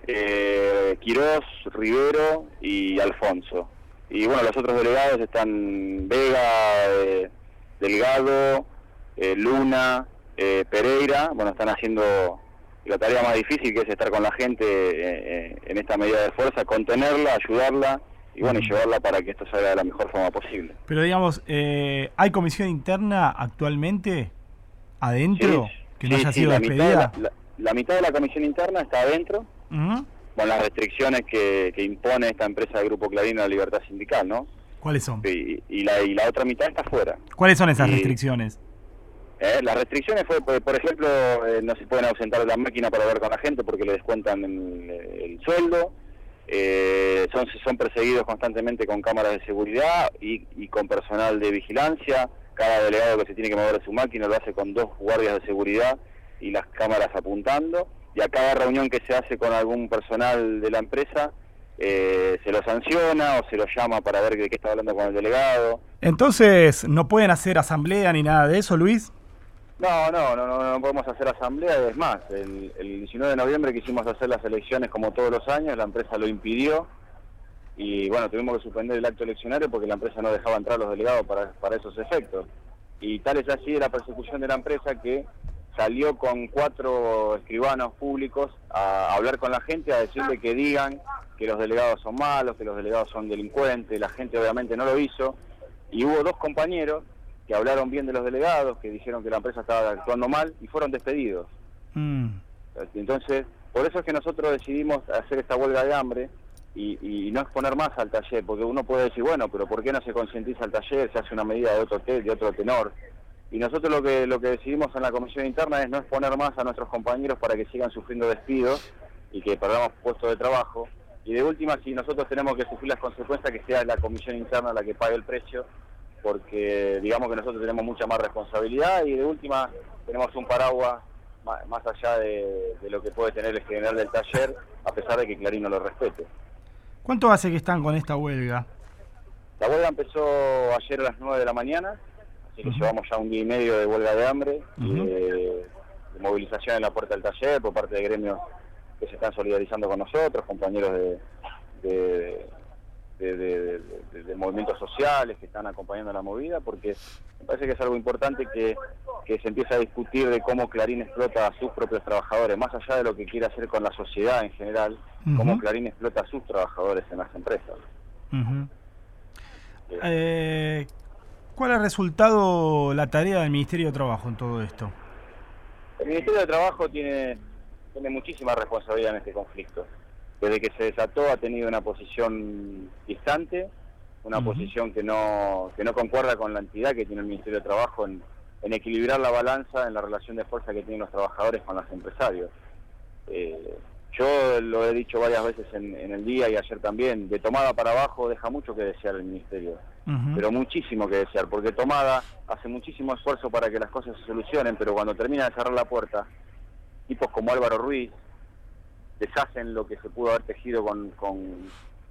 eh, Quirós, Rivero y Alfonso. Y bueno, los otros delegados están Vega, eh, Delgado, eh, Luna, eh, Pereira. Bueno, están haciendo la tarea más difícil, que es estar con la gente eh, en esta medida de fuerza, contenerla, ayudarla y bueno, y llevarla para que esto salga de la mejor forma posible. Pero digamos, eh, ¿hay comisión interna actualmente adentro sí, que no sí, haya sí, sido la despedida? Mitad de la, la, la mitad de la comisión interna está adentro. Uh-huh. Con las restricciones que, que impone esta empresa de Grupo Clarín a la libertad sindical, ¿no? ¿Cuáles son? Y, y, la, y la otra mitad está afuera. ¿Cuáles son esas y, restricciones? Eh, las restricciones fue, por, por ejemplo, eh, no se pueden ausentar de la máquina para hablar con la gente porque le descuentan el, el sueldo, eh, son, son perseguidos constantemente con cámaras de seguridad y, y con personal de vigilancia. Cada delegado que se tiene que mover de su máquina lo hace con dos guardias de seguridad y las cámaras apuntando. Y a cada reunión que se hace con algún personal de la empresa, eh, se lo sanciona o se lo llama para ver de qué está hablando con el delegado. Entonces, ¿no pueden hacer asamblea ni nada de eso, Luis? No, no, no, no, no podemos hacer asamblea. Es más, el, el diecinueve de noviembre quisimos hacer las elecciones como todos los años, la empresa lo impidió y bueno, tuvimos que suspender el acto eleccionario porque la empresa no dejaba entrar a los delegados para, para esos efectos. Y tal es así de la persecución de la empresa que salió con cuatro escribanos públicos a hablar con la gente, a decirle que digan que los delegados son malos, que los delegados son delincuentes. La gente obviamente no lo hizo y hubo dos compañeros que hablaron bien de los delegados, que dijeron que la empresa estaba actuando mal y fueron despedidos. Mm. Entonces, por eso es que nosotros decidimos hacer esta huelga de hambre y, y no exponer más al taller, porque uno puede decir, bueno, pero ¿por qué no se concientiza al taller? Se hace una medida de otro, de otro tenor. Y nosotros lo que lo que decidimos en la comisión interna es no exponer más a nuestros compañeros para que sigan sufriendo despidos y que perdamos puestos de trabajo. Y de última, si nosotros tenemos que sufrir las consecuencias, que sea la comisión interna la que pague el precio porque digamos que nosotros tenemos mucha más responsabilidad y de última tenemos un paraguas más, más allá de, de lo que puede tener el general del taller, a pesar de que Clarín no lo respete. ¿Cuánto hace que están con esta huelga? La huelga empezó ayer a las nueve de la mañana, así que uh-huh. llevamos ya un día y medio de huelga de hambre, uh-huh. y de, de movilización en la puerta del taller por parte de gremios que se están solidarizando con nosotros, compañeros de, de, de, de, de, de movimientos sociales que están acompañando la movida, porque me parece que es algo importante que, que se empiece a discutir de cómo Clarín explota a sus propios trabajadores, más allá de lo que quiere hacer con la sociedad en general, uh-huh. cómo Clarín explota a sus trabajadores en las empresas. Uh-huh. Eh, ¿Cuál ha resultado la tarea del Ministerio de Trabajo en todo esto? El Ministerio de Trabajo tiene, tiene muchísima responsabilidad en este conflicto. Desde que se desató ha tenido una posición distante, una uh-huh. posición que no que no concuerda con la entidad que tiene el Ministerio de Trabajo en, en equilibrar la balanza en la relación de fuerza que tienen los trabajadores con los empresarios. Eh, Yo lo he dicho varias veces en, en el día y ayer también, de Tomada para abajo deja mucho que desear el Ministerio, uh-huh. pero muchísimo que desear, porque Tomada hace muchísimo esfuerzo para que las cosas se solucionen, pero cuando termina de cerrar la puerta, tipos como Álvaro Ruiz deshacen lo que se pudo haber tejido con con,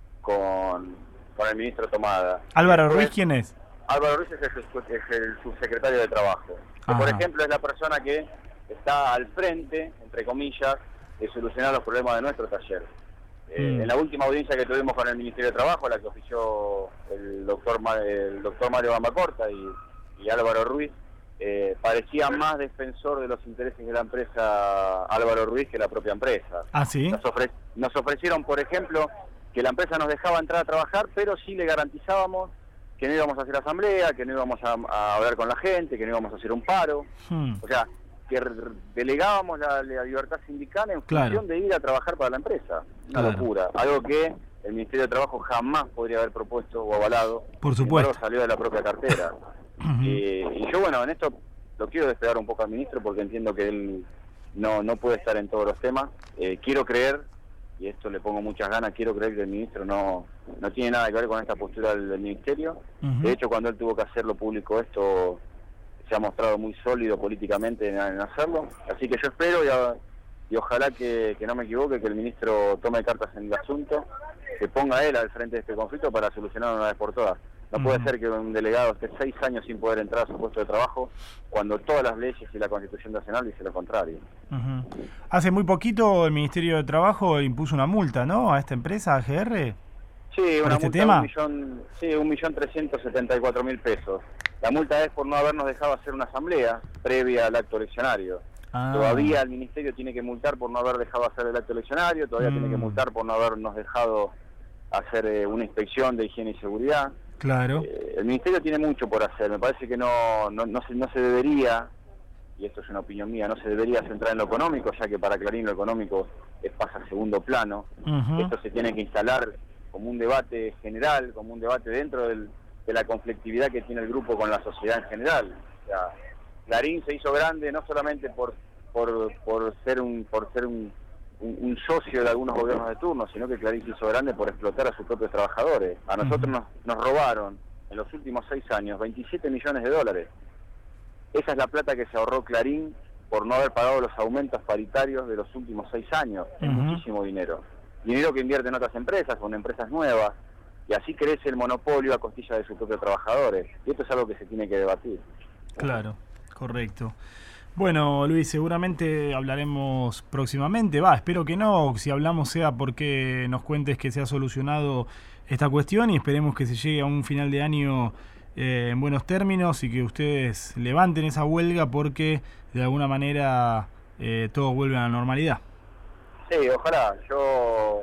con, con el ministro Tomada. ¿Álvaro Después, Ruiz quién es? Álvaro Ruiz es el, es el subsecretario de Trabajo, que por ejemplo es la persona que está al frente, entre comillas, de solucionar los problemas de nuestro taller. Eh, mm. En la última audiencia que tuvimos con el Ministerio de Trabajo, la que ofició el doctor el doctor Mario Bambacorta y, y Álvaro Ruiz, eh, parecía más defensor de los intereses de la empresa Álvaro Ruiz que la propia empresa. ¿Ah, sí? Nos, ofre nos ofrecieron, por ejemplo, que la empresa nos dejaba entrar a trabajar, pero sí le garantizábamos que no íbamos a hacer asamblea, que no íbamos a, a hablar con la gente, que no íbamos a hacer un paro. Mm. O sea, que delegábamos la, la libertad sindical en función claro. de ir a trabajar para la empresa. Una claro. locura. Algo que el Ministerio de Trabajo jamás podría haber propuesto o avalado. Por supuesto. Sin embargo, salió de la propia cartera. uh-huh. y, y yo, bueno, en esto lo quiero despegar un poco al ministro porque entiendo que él no, no puede estar en todos los temas. Eh, quiero creer, y esto le pongo muchas ganas, quiero creer que el ministro no, no tiene nada que ver con esta postura del, del Ministerio. Uh-huh. De hecho, cuando él tuvo que hacerlo público esto, se ha mostrado muy sólido políticamente en, en hacerlo, así que yo espero y, a, y ojalá que, que no me equivoque, que el ministro tome cartas en el asunto, que ponga él al frente de este conflicto para solucionarlo una vez por todas. No uh-huh. puede ser que un delegado esté seis años sin poder entrar a su puesto de trabajo cuando todas las leyes y la Constitución Nacional dice lo contrario. Uh-huh. Hace muy poquito el Ministerio de Trabajo impuso una multa, ¿no?, a esta empresa, A G R. Sí, una este multa tema? de un millón, sí, un millón trescientos setenta y cuatro mil pesos. La multa es por no habernos dejado hacer una asamblea previa al acto eleccionario. Ah. Todavía el Ministerio tiene que multar por no haber dejado hacer el acto eleccionario, todavía mm. tiene que multar por no habernos dejado hacer eh, una inspección de higiene y seguridad. Claro. Eh, el Ministerio tiene mucho por hacer, me parece que no, no, no, se, no se debería, y esto es una opinión mía, no se debería centrar en lo económico, ya que para Clarín lo económico eh, pasa a segundo plano. Uh-huh. Esto se tiene que instalar como un debate general, como un debate dentro del de la conflictividad que tiene el grupo con la sociedad en general. O sea, Clarín se hizo grande no solamente por por, por ser un por ser un, un, un socio de algunos gobiernos de turno, sino que Clarín se hizo grande por explotar a sus propios trabajadores. A nosotros nos, nos robaron en los últimos seis años veintisiete millones de dólares. Esa es la plata que se ahorró Clarín por no haber pagado los aumentos paritarios de los últimos seis años. Es uh-huh. muchísimo dinero. Dinero que invierte en otras empresas, con empresas nuevas, y así crece el monopolio a costilla de sus propios trabajadores. Y esto es algo que se tiene que debatir. Claro, correcto. Bueno, Luis, seguramente hablaremos próximamente. Va, espero que no. Si hablamos sea porque nos cuentes que se ha solucionado esta cuestión y esperemos que se llegue a un final de año eh, en buenos términos y que ustedes levanten esa huelga porque de alguna manera eh, todo vuelve a la normalidad. Sí, ojalá. Yo...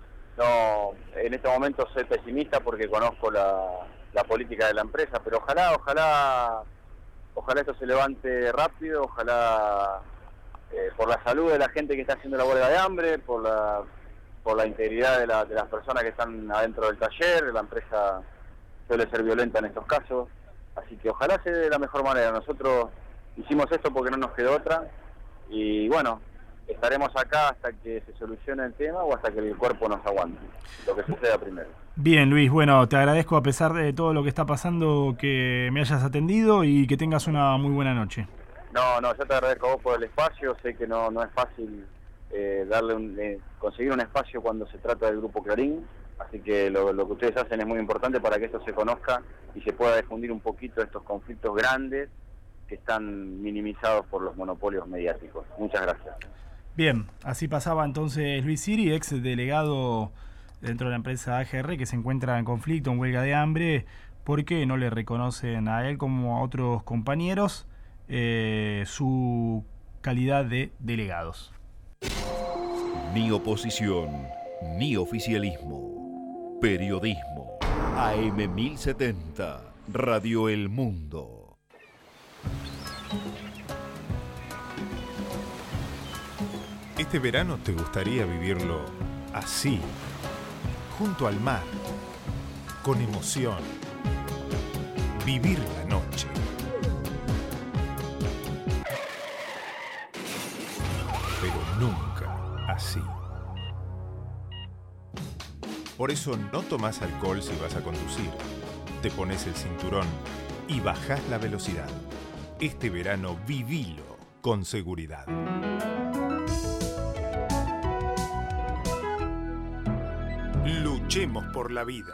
No, en este momento soy pesimista porque conozco la, la política de la empresa, pero ojalá, ojalá, ojalá esto se levante rápido, ojalá eh, por la salud de la gente que está haciendo la huelga de hambre, por la por la integridad de, la, de las personas que están adentro del taller. La empresa suele ser violenta en estos casos, así que ojalá se dé de la mejor manera. Nosotros hicimos esto porque no nos quedó otra y bueno, estaremos acá hasta que se solucione el tema o hasta que el cuerpo nos aguante, lo que suceda primero. Bien, Luis, bueno, te agradezco a pesar de todo lo que está pasando que me hayas atendido y que tengas una muy buena noche. No, no, yo te agradezco a vos por el espacio, sé que no, no es fácil eh, darle un, eh, conseguir un espacio cuando se trata del Grupo Clarín, así que lo, lo que ustedes hacen es muy importante para que esto se conozca y se pueda difundir un poquito estos conflictos grandes que están minimizados por los monopolios mediáticos. Muchas gracias. Bien, así pasaba entonces Luis Siri, ex delegado dentro de la empresa A G R, que se encuentra en conflicto, en huelga de hambre, porque no le reconocen a él como a otros compañeros eh, su calidad de delegados. Ni oposición, ni oficialismo. Periodismo. A M mil setenta, Radio El Mundo. Este verano te gustaría vivirlo así, junto al mar, con emoción. Vivir la noche. Pero nunca así. Por eso no tomás alcohol si vas a conducir. Te pones el cinturón y bajás la velocidad. Este verano vivilo con seguridad. Luchemos por la vida.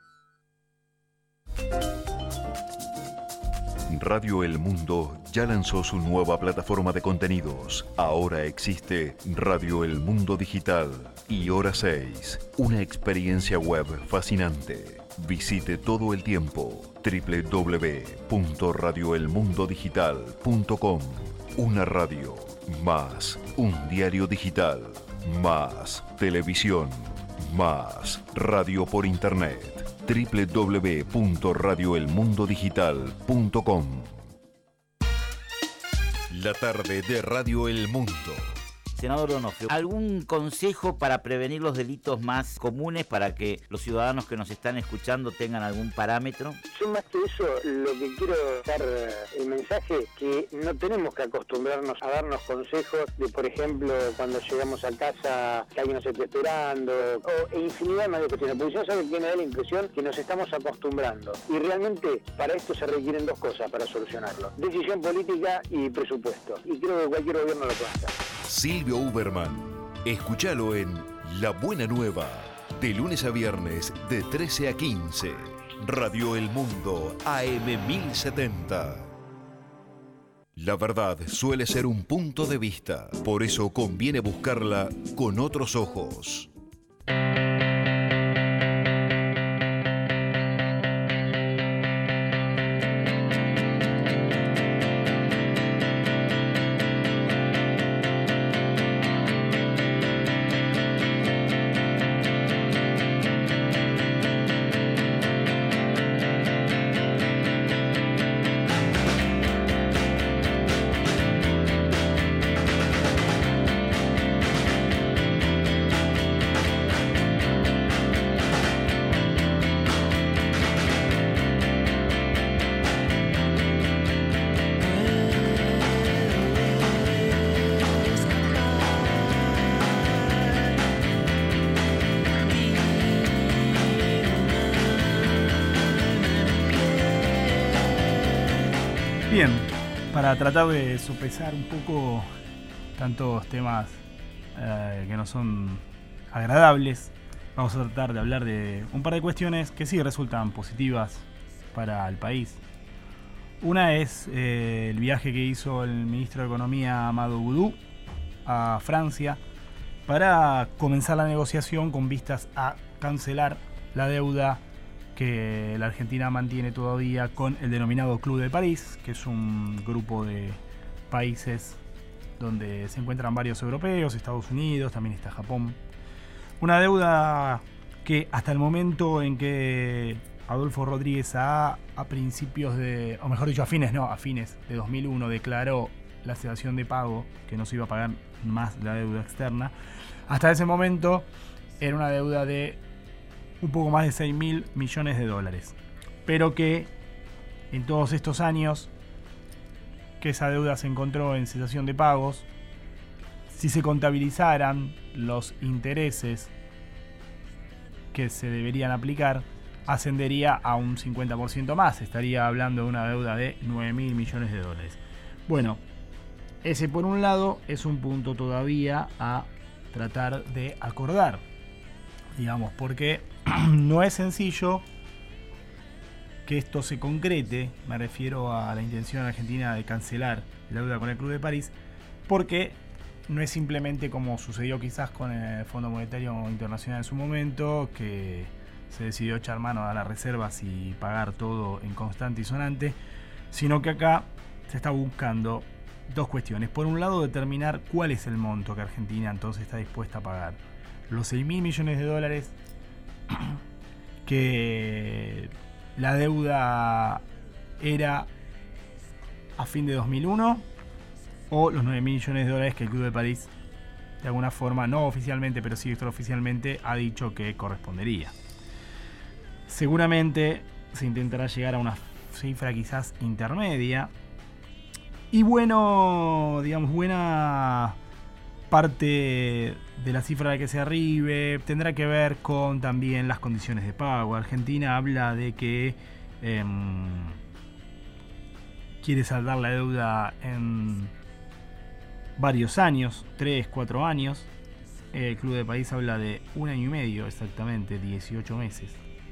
Radio El Mundo ya lanzó su nueva plataforma de contenidos. Ahora existe Radio El Mundo Digital y Hora seis, una experiencia web fascinante. Visite todo el tiempo doble u doble u doble u punto radio el mundo digital punto com. Una radio más un diario digital más televisión más radio por internet. doble u doble u doble u punto radio el mundo digital punto com. La tarde de Radio El Mundo. Senador Donofrio, ¿algún consejo para prevenir los delitos más comunes para que los ciudadanos que nos están escuchando tengan algún parámetro? Yo más que eso, lo que quiero dar el mensaje que no tenemos que acostumbrarnos a darnos consejos de, por ejemplo, cuando llegamos a casa que alguien nos esté esperando, o e infinidad más de cuestiones, porque yo sabe que me da la impresión que nos estamos acostumbrando. Y realmente para esto se requieren dos cosas para solucionarlo: decisión política y presupuesto. Y creo que cualquier gobierno lo puede hacer. Silvio Uberman. Escúchalo en La Buena Nueva, de lunes a viernes de trece a quince. Radio El Mundo, A M mil setenta. La verdad suele ser un punto de vista, por eso conviene buscarla con otros ojos. Bien, para tratar de sopesar un poco tantos temas eh, que no son agradables, vamos a tratar de hablar de un par de cuestiones que sí resultan positivas para el país. Una es eh, el viaje que hizo el ministro de Economía, Amadou Boudou, a Francia para comenzar la negociación con vistas a cancelar la deuda que la Argentina mantiene todavía con el denominado Club de París, que es un grupo de países donde se encuentran varios europeos, Estados Unidos, también está Japón. Una deuda que hasta el momento en que Adolfo Rodríguez a, a principios de, o mejor dicho, a fines, no, a fines de dos mil uno declaró la cesación de pago, que no se iba a pagar más la deuda externa. Hasta ese momento era una deuda de un poco más de seis mil millones de dólares, pero que en todos estos años que esa deuda se encontró en cesación de pagos, si se contabilizaran los intereses que se deberían aplicar, ascendería a un cincuenta por ciento más. Estaría hablando de una deuda de nueve mil millones de dólares. Bueno, ese por un lado es un punto todavía a tratar de acordar, digamos, porque no es sencillo que esto se concrete. Me refiero a la intención argentina de cancelar la deuda con el Club de París, porque no es simplemente como sucedió quizás con el Fondo Monetario Internacional en su momento, que se decidió echar mano a las reservas y pagar todo en constante y sonante, sino que acá se está buscando dos cuestiones. Por un lado, determinar cuál es el monto que Argentina entonces está dispuesta a pagar. Los seis mil millones de dólares que la deuda era a fin de dos mil uno, o los nueve mil millones de dólares que el Club de París, de alguna forma, no oficialmente, pero sí extraoficialmente, ha dicho que correspondería. Seguramente se intentará llegar a una cifra quizás intermedia. Y bueno, digamos, buena parte de la cifra a la que se arribe tendrá que ver con también las condiciones de pago. Argentina habla de que eh, quiere saldar la deuda en varios años, tres, cuatro años. El Club de París habla de un año y medio, exactamente, dieciocho meses.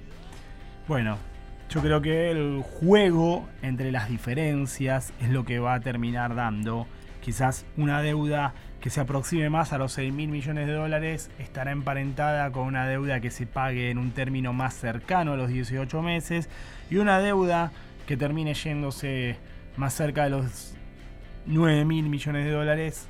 Bueno, yo creo que el juego entre las diferencias es lo que va a terminar dando quizás una deuda que se aproxime más a los seis mil millones de dólares. Estará emparentada con una deuda que se pague en un término más cercano a los dieciocho meses, y una deuda que termine yéndose más cerca de los nueve mil millones de dólares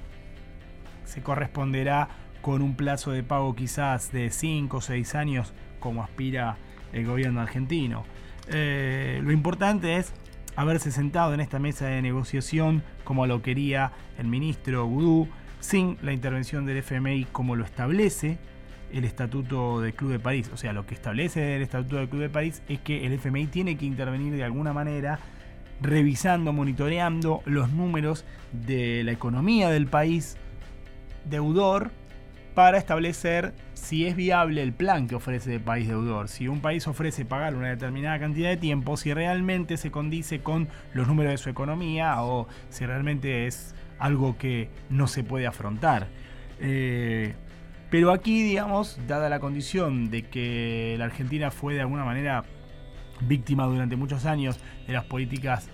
se corresponderá con un plazo de pago quizás de cinco o seis años, como aspira el gobierno argentino. Eh, lo importante es haberse sentado en esta mesa de negociación como lo quería el ministro Gudú, sin la intervención del F M I como lo establece el Estatuto del Club de París. O sea, lo que establece el Estatuto del Club de París es que el F M I tiene que intervenir de alguna manera, revisando, monitoreando los números de la economía del país deudor, para establecer si es viable el plan que ofrece el país deudor. Si un país ofrece pagar una determinada cantidad de tiempo, si realmente se condice con los números de su economía o si realmente es algo que no se puede afrontar. Eh, pero aquí, digamos, dada la condición de que la Argentina fue de alguna manera víctima durante muchos años de las políticas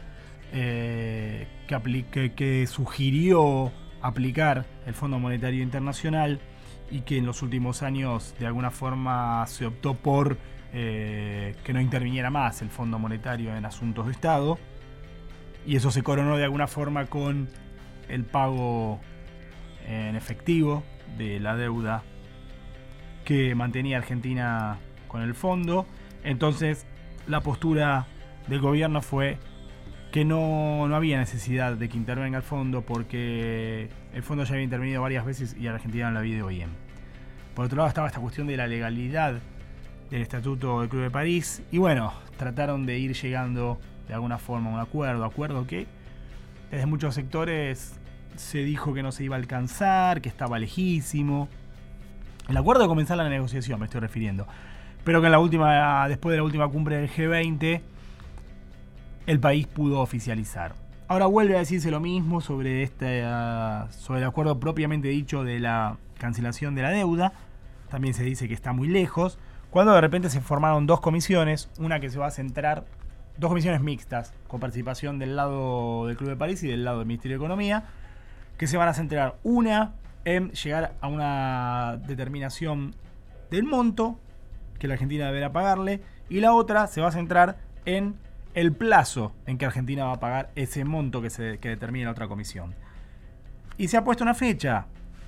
eh, que, aplique, que sugirió aplicar el Fondo Monetario Internacional, y que en los últimos años de alguna forma se optó por eh, que no interviniera más el Fondo Monetario en asuntos de Estado, y eso se coronó de alguna forma con el pago en efectivo de la deuda que mantenía Argentina con el fondo. Entonces la postura del gobierno fue que no, no había necesidad de que intervenga el fondo, porque el fondo ya había intervenido varias veces y a la Argentina no la había ido bien. Por otro lado estaba esta cuestión de la legalidad del Estatuto del Club de París, y bueno, trataron de ir llegando de alguna forma a un acuerdo, acuerdo que desde muchos sectores se dijo que no se iba a alcanzar, que estaba lejísimo. El acuerdo de comenzar la negociación, me estoy refiriendo, pero que en la última, después de la última cumbre del G veinte, el país pudo oficializar. Ahora vuelve a decirse lo mismo sobre este uh, sobre el acuerdo propiamente dicho de la cancelación de la deuda. También se dice que está muy lejos, cuando de repente se formaron dos comisiones, una que se va a centrar, dos comisiones mixtas, con participación del lado del Club de París y del lado del Ministerio de Economía, que se van a centrar una en llegar a una determinación del monto que la Argentina deberá pagarle, y la otra se va a centrar en el plazo en que Argentina va a pagar ese monto que se que determine la otra comisión. Y se ha puesto una fecha.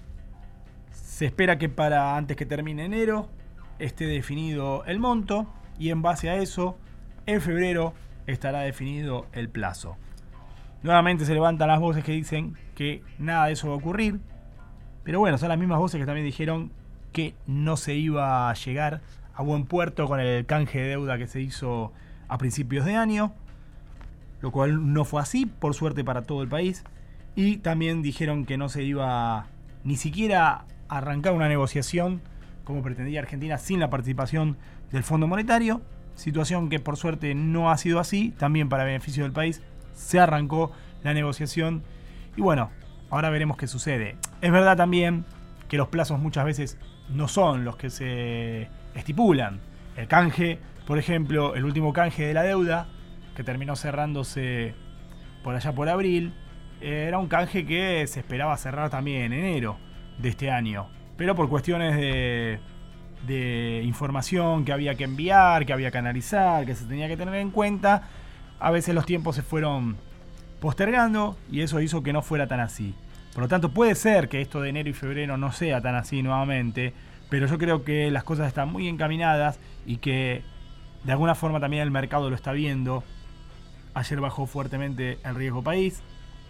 Se espera que para antes que termine enero esté definido el monto, y en base a eso, en febrero estará definido el plazo. Nuevamente se levantan las voces que dicen que nada de eso va a ocurrir, pero bueno, son las mismas voces que también dijeron que no se iba a llegar a buen puerto con el canje de deuda que se hizo a principios de año, lo cual no fue así, por suerte para todo el país. Y también dijeron que no se iba ni siquiera arrancar una negociación como pretendía Argentina sin la participación del Fondo Monetario, situación que por suerte no ha sido así, también para beneficio del país se arrancó la negociación y bueno, ahora veremos qué sucede. Es verdad también que los plazos muchas veces no son los que se estipulan. El canje, por ejemplo, el último canje de la deuda, que terminó cerrándose por allá por abril, era un canje que se esperaba cerrar también en enero de este año. Pero por cuestiones de, de información que había que enviar, que había que analizar, que se tenía que tener en cuenta, a veces los tiempos se fueron postergando y eso hizo que no fuera tan así. Por lo tanto, puede ser que esto de enero y febrero no sea tan así nuevamente, pero yo creo que las cosas están muy encaminadas y que de alguna forma también el mercado lo está viendo. Ayer bajó fuertemente el riesgo país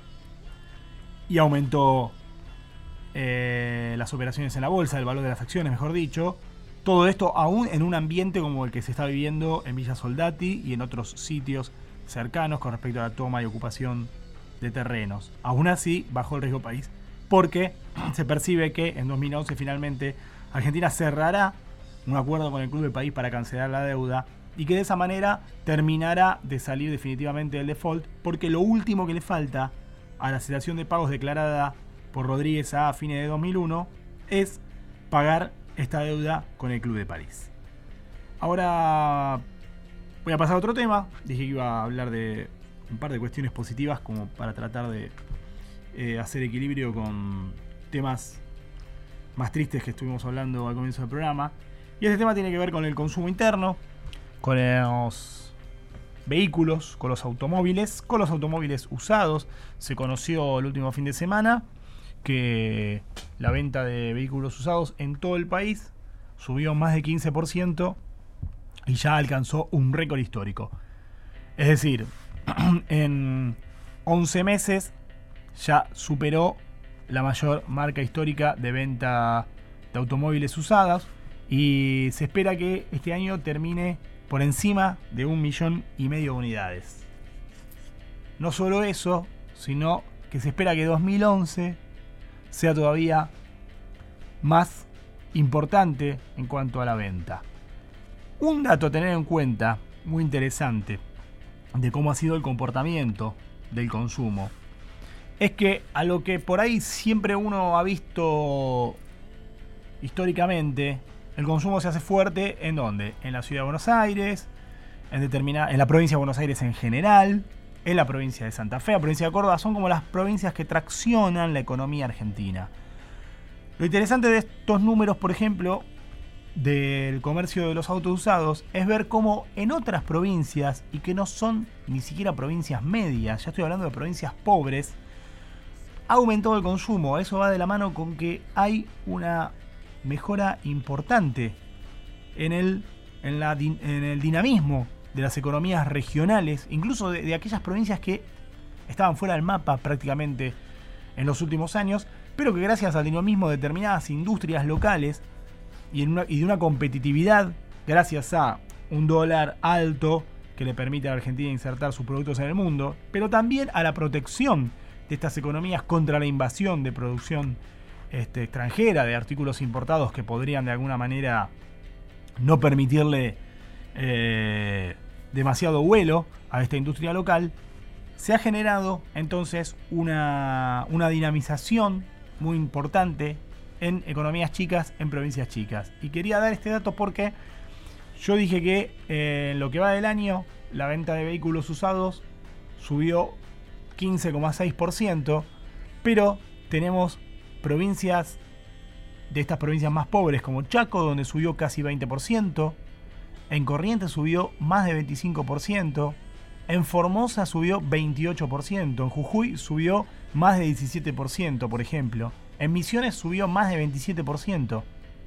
y aumentó eh, las operaciones en la bolsa, el valor de las acciones, mejor dicho. Todo esto aún en un ambiente como el que se está viviendo en Villa Soldati y en otros sitios cercanos con respecto a la toma y ocupación de terrenos. Aún así, bajó el riesgo país porque se percibe que en dos mil once finalmente Argentina cerrará un acuerdo con el Club del País para cancelar la deuda y que de esa manera terminará de salir definitivamente del default, porque lo último que le falta a la cesación de pagos declarada por Rodríguez a fines de dos mil uno es pagar esta deuda con el Club de París. Ahora voy a pasar a otro tema. Dije que iba a hablar de un par de cuestiones positivas como para tratar de eh, hacer equilibrio con temas más tristes que estuvimos hablando al comienzo del programa. Y este tema tiene que ver con el consumo interno, con los vehículos, con los automóviles, con los automóviles usados. Se conoció el último fin de semana que la venta de vehículos usados en todo el país subió más de quince por ciento y ya alcanzó un récord histórico. Es decir, en once meses ya superó la mayor marca histórica de venta de automóviles usados y se espera que este año termine por encima de un millón y medio de unidades. No solo eso, sino que se espera que dos mil once sea todavía más importante en cuanto a la venta. Un dato a tener en cuenta muy interesante de cómo ha sido el comportamiento del consumo es que a lo que por ahí siempre uno ha visto históricamente, el consumo se hace fuerte ¿en dónde? En la ciudad de Buenos Aires, en, determinada, en la provincia de Buenos Aires en general, en la provincia de Santa Fe, la provincia de Córdoba, son como las provincias que traccionan la economía argentina. Lo interesante de estos números, por ejemplo, del comercio de los autos usados, es ver cómo en otras provincias, y que no son ni siquiera provincias medias, ya estoy hablando de provincias pobres, ha aumentado el consumo. Eso va de la mano con que hay una mejora importante en el, en la, en el dinamismo de las economías regionales, incluso de, de aquellas provincias que estaban fuera del mapa prácticamente en los últimos años, pero que gracias al dinamismo de determinadas industrias locales y, en una, y de una competitividad, gracias a un dólar alto que le permite a la Argentina insertar sus productos en el mundo, pero también a la protección de estas economías contra la invasión de producción este, extranjera, de artículos importados que podrían de alguna manera no permitirle eh, demasiado vuelo a esta industria local, se ha generado entonces una, una dinamización muy importante en economías chicas, en provincias chicas. Y quería dar este dato porque yo dije que eh, en lo que va del año la venta de vehículos usados subió quince coma seis por ciento, pero tenemos provincias de estas provincias más pobres como Chaco, donde subió casi veinte por ciento, en Corrientes subió más de veinticinco por ciento, en Formosa subió veintiocho por ciento, en Jujuy subió más de diecisiete por ciento, por ejemplo, en Misiones subió más de veintisiete por ciento,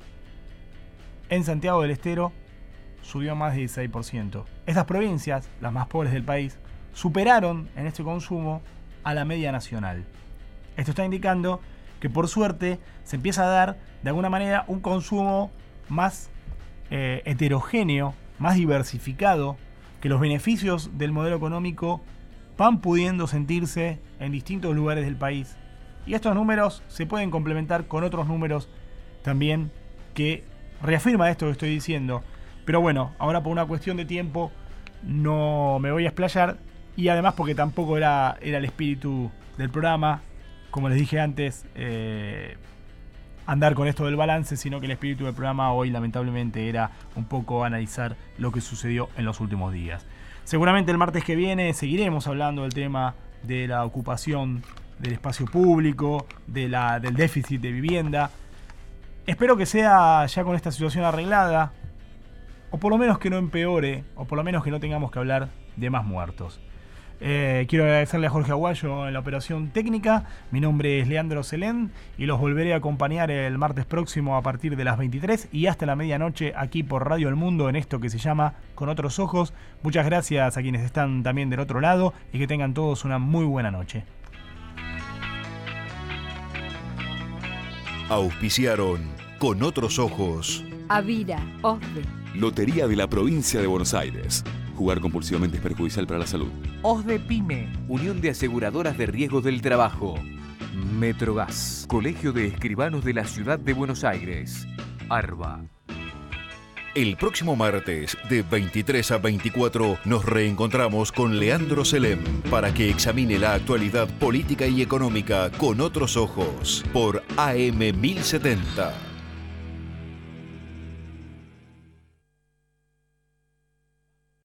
en Santiago del Estero subió más de dieciséis por ciento. Estas provincias, las más pobres del país, superaron en este consumo a la media nacional. Esto está indicando que por suerte se empieza a dar de alguna manera un consumo más eh, heterogéneo, más diversificado, que los beneficios del modelo económico van pudiendo sentirse en distintos lugares del país Y estos números se pueden complementar con otros números también que reafirma esto que estoy diciendo. Pero bueno, ahora por una cuestión de tiempo no me voy a explayar, y además porque tampoco era, era el espíritu del programa, como les dije antes, eh, andar con esto del balance, sino que el espíritu del programa hoy lamentablemente era un poco analizar lo que sucedió en los últimos días. Seguramente el martes que viene seguiremos hablando del tema de la ocupación del espacio público, de la, del déficit de vivienda. Espero que sea ya con esta situación arreglada, o por lo menos que no empeore, o por lo menos que no tengamos que hablar de más muertos. Eh, quiero agradecerle a Jorge Aguayo en la operación técnica. Mi nombre es Leandro Selén y los volveré a acompañar el martes próximo a partir de las veintitrés y hasta la medianoche aquí por Radio El Mundo en esto que se llama Con Otros Ojos. Muchas gracias a quienes están también del otro lado y que tengan todos una muy buena noche. Auspiciaron Con Otros Ojos. Avira, OSDE. Lotería de la Provincia de Buenos Aires. Jugar compulsivamente es perjudicial para la salud. OSDE Pyme, Unión de Aseguradoras de Riesgos del Trabajo. Metrogas, Colegio de Escribanos de la Ciudad de Buenos Aires. ARBA. El próximo martes, de veintitrés a veinticuatro, nos reencontramos con Leandro Selem para que examine la actualidad política y económica con otros ojos por A M mil setenta.